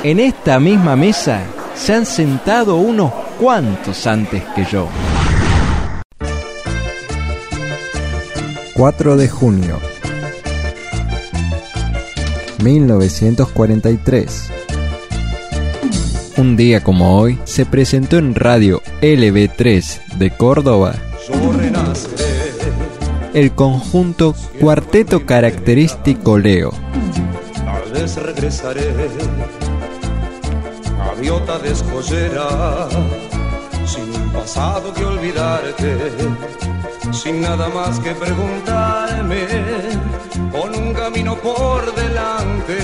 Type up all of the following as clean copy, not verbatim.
En esta misma mesa se han sentado unos cuantos antes que yo. 4 de junio 1943. Un día como hoy se presentó en radio LB3 de Córdoba el conjunto Cuarteto Característico Leo. Tal vez regresaré, gaviota descollera, sin un pasado que olvidarte, sin nada más que preguntarme, con un camino por delante.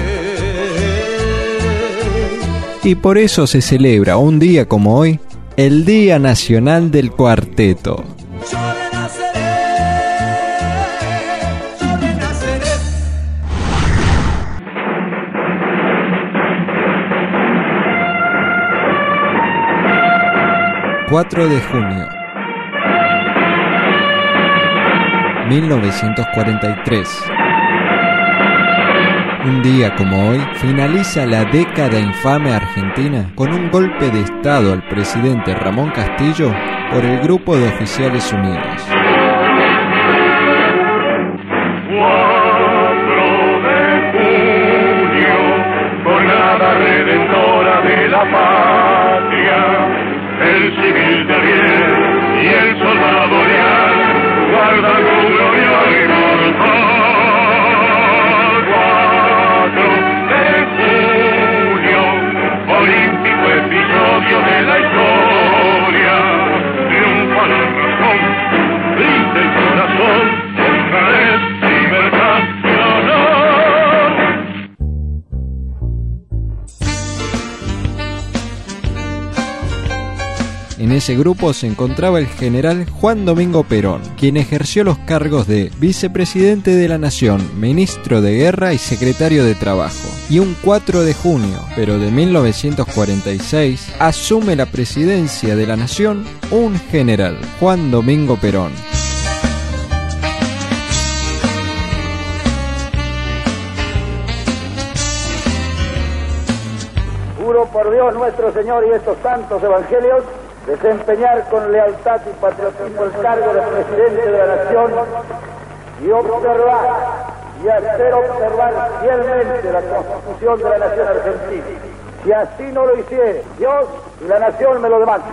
Y por eso se celebra un día como hoy el Día Nacional del Cuarteto. Yo renaceré, yo renaceré. 4 de junio 1943. Un día como hoy finaliza la década infame argentina con un golpe de estado al presidente Ramón Castillo por el Grupo de Oficiales Unidos. 4 de junio, jornada redentora de la patria, el civil de bien y el soldado leal guardan con gloria inmortal. 4 de junio, olímpico episodio de la historia, triunfa la razón, brilla el corazón, honradez, libertad y honor. En ese grupo se encontraba el general Juan Domingo Perón, quien ejerció los cargos de vicepresidente de la Nación, ministro de Guerra y secretario de Trabajo. Y un 4 de junio, pero de 1946, asume la presidencia de la Nación un general, Juan Domingo Perón. Juro por Dios nuestro Señor y estos santos evangelios desempeñar con lealtad y patriotismo el cargo de presidente de la Nación y observar y hacer observar fielmente la Constitución de la Nación Argentina. Si así no lo hiciere, Dios y la Nación me lo demandan.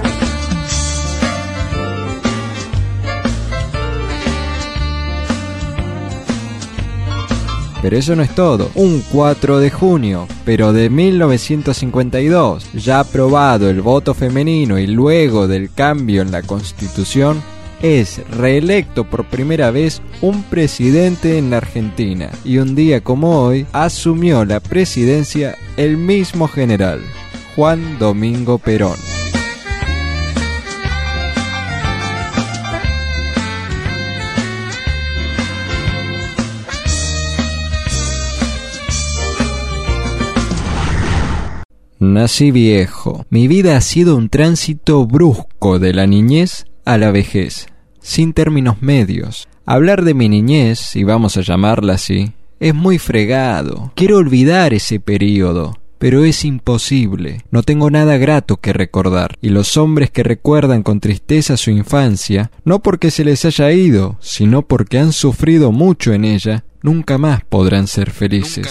Pero eso no es todo. Un 4 de junio, pero de 1952, ya aprobado el voto femenino y luego del cambio en la Constitución, es reelecto por primera vez un presidente en la Argentina. Y un día como hoy, asumió la presidencia el mismo general, Juan Domingo Perón. Nací viejo. Mi vida ha sido un tránsito brusco de la niñez a la vejez, sin términos medios. Hablar de mi niñez, si vamos a llamarla así, es muy fregado. Quiero olvidar ese período, pero es imposible. No tengo nada grato que recordar. Y los hombres que recuerdan con tristeza su infancia, no porque se les haya ido, sino porque han sufrido mucho en ella, nunca más podrán ser felices.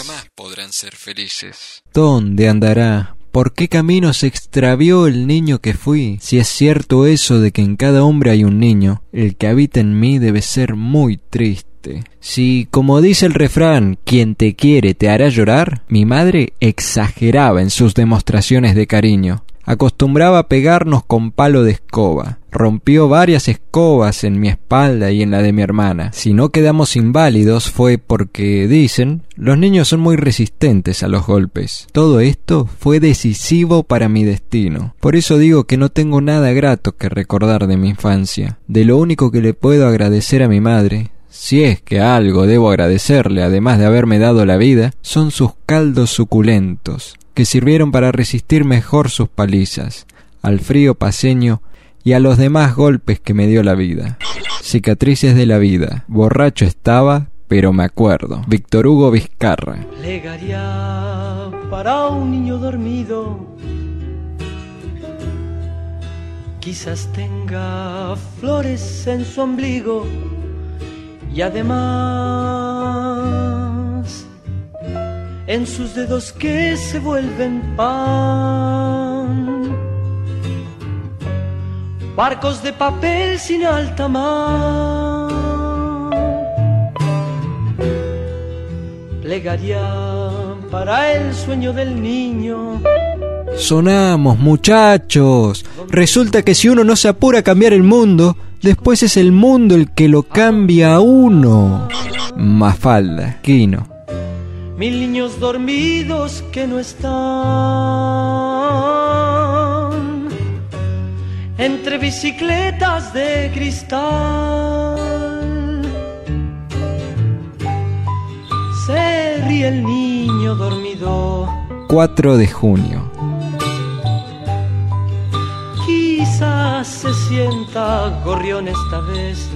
¿Dónde andará? ¿Por qué camino se extravió el niño que fui? Si es cierto eso de que en cada hombre hay un niño, el que habita en mí debe ser muy triste. Si, como dice el refrán, quien te quiere te hará llorar, mi madre exageraba en sus demostraciones de cariño. Acostumbraba a pegarnos con palo de escoba. Rompió varias escobas en mi espalda y en la de mi hermana. Si no quedamos inválidos fue porque, dicen, los niños son muy resistentes a los golpes. Todo esto fue decisivo para mi destino. Por eso digo que no tengo nada grato que recordar de mi infancia. De lo único que le puedo agradecer a mi madre, si es que algo debo agradecerle además de haberme dado la vida, son sus caldos suculentos, que sirvieron para resistir mejor sus palizas, al frío paceño y a los demás golpes que me dio la vida. Cicatrices de la vida. Borracho estaba, pero me acuerdo. Víctor Hugo Vizcarra. Plegaria para un niño dormido. Quizás tenga flores en su ombligo y además en sus dedos que se vuelven pan, barcos de papel sin alta mar. Plegaría para el sueño del niño. Sonamos, muchachos. Resulta que si uno no se apura a cambiar el mundo, después es el mundo el que lo cambia a uno. Mafalda, Quino. 1000 niños dormidos que no están entre bicicletas de cristal. Se ríe el niño dormido. 4 de junio. Quizás se sienta gorrión esta vez,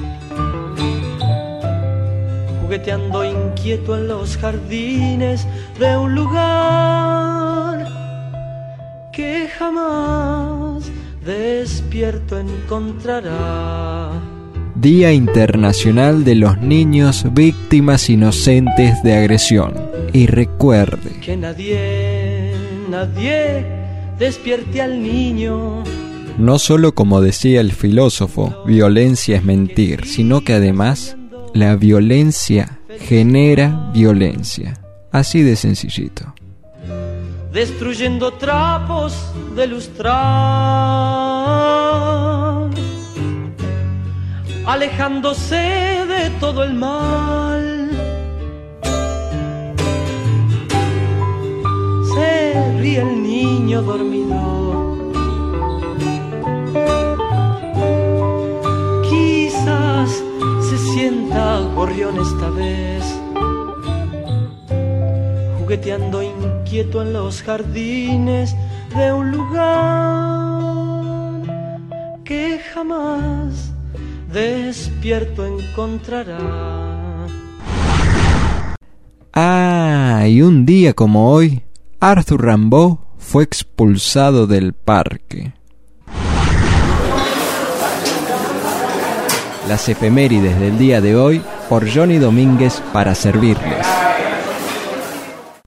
jugueteando inquieto en los jardines de un lugar que jamás despierto encontrará. Día Internacional de los Niños Víctimas Inocentes de Agresión. Y recuerde que nadie despierte al niño. No solo, como decía el filósofo, violencia es mentir, sino que además la violencia genera violencia. Así de sencillito. Destruyendo trapos de lustrar, alejándose de todo el mal. Se ríe el niño dormido. Quizás se sienta gorrión esta vez, jugueteando inquieto en los jardines de un lugar que jamás despierto encontrará. Ah, y un día como hoy, Arthur Rimbaud fue expulsado del parque. Las efemérides del día de hoy por Johnny Domínguez para servirles.